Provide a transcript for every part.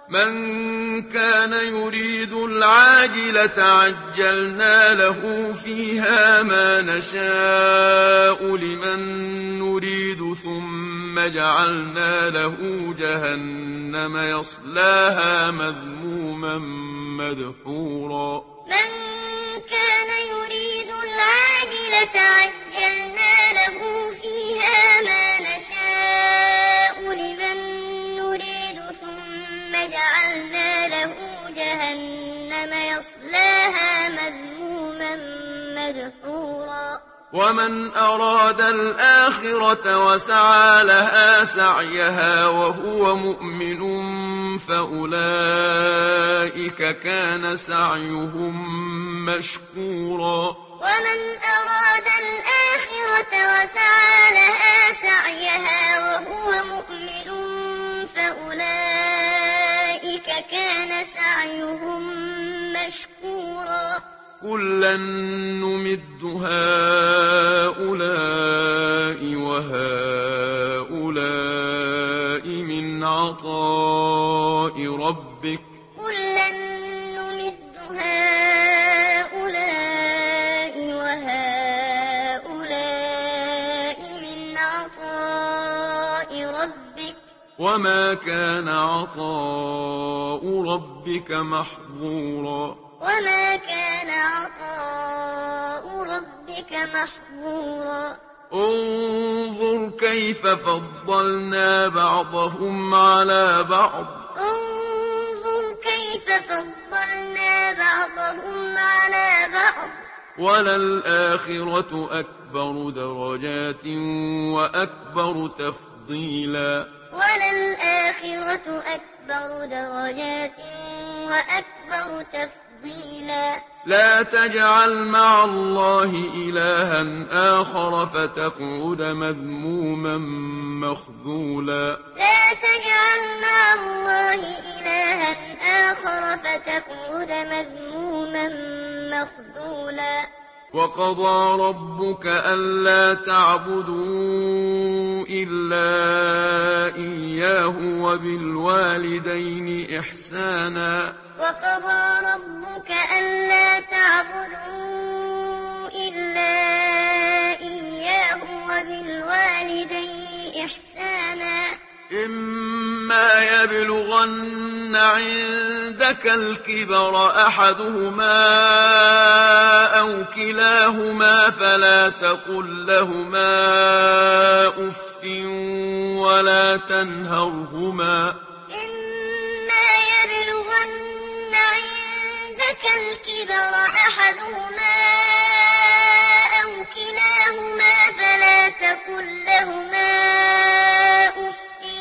من كان يريد العاجلة عجلنا له فيها ما نشاء لمن نريد ثم جعلنا له جهنم يصلاها مذموما مدحورا من كان يريد العاجلة عجلنا له فيها ما نشاء لمن نريد ثم جعلنا له جهنم يصلاها مذموما مدحورا ومن أراد الآخرة وسعى لها سعيها وهو مؤمن فأولئك كان سعيهم مشكورا ومن أراد الآخرة وسعى لها سعيها وهو مؤمن فأولئك كان سعيهم مشكورا كلا نمد هؤلاء وهؤلاء من عطاء ربك كلا نمد هؤلاء وهؤلاء من عطاء ربك وما كان عطاء ربك محظورا وما كان عطاء ربك محظورا انظر كيف فضلنا بعضهم على بعض انظر كيف فضلنا بعضهم على بعض وللآخرة أكبر درجات وأكبر تفضيلا وللآخرة أكبر درجات وأكبر تفضيلا لا تجعل مع الله إلها آخر فتقعد مذموما مخذولا لا تجعل مع الله إلها آخر فتقعد مذموما مخذولا وقضى ربك ألا تعبدوا إلا إياه وبالوالدين إحسانا وقضى ربك ألا تعبدوا إلا إياه وبالوالدين إحسانا إما يبلغن عندك الكبر أحدهما أو كلاهما فلا تقل لهما أف ولا تنهرهما إما يبلغن عندك الكبر أحدهما أو كلاهما فلا تقل لهما أف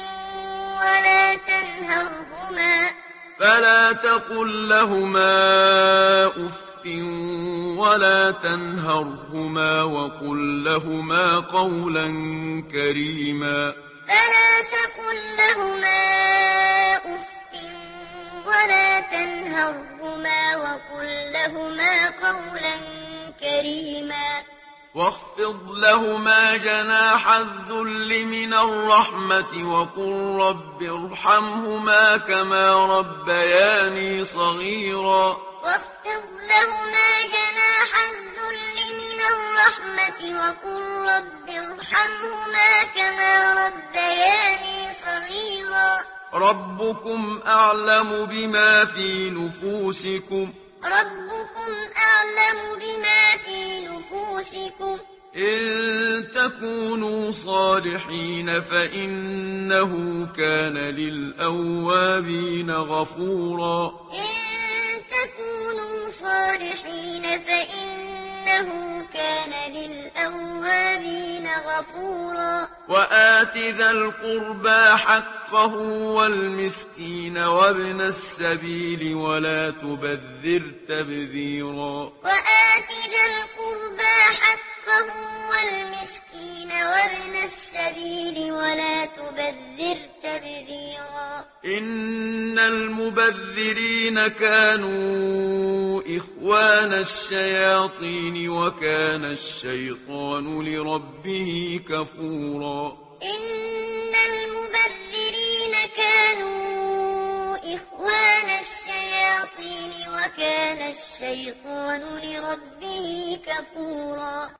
ولا تنهرهما وقل لهما قولا كريما فلا تقل لهما أف ولا تنهرهما وقل لهما قولا كريما واخفض لهما جناح الذل من الرحمة وقل رب ارحمهما كما ربياني صغيرا واخفض لهما جناح الذل من الرحمة وقل رب ارحمهما كما ربياني صغيرا ربكم أعلم بما في نفوسكم إن تكونوا صالحين فإنه كان للأوابين غفورا إن تكونوا صالحين فإنه كان للأوابين غفورا وآت ذا القربى حقه والمسكين وابن السبيل ولا تبذر تبذيرا وآت ذا القربى حقه والمسكين وابن السبيل ولا تبذر تبذيرا إن المبذرين كانوا إخوان الشياطين وكان الشيطان لربه كفورا إن المبذرين كانوا إخوان الشياطين وكان الشيطان لربه كفورا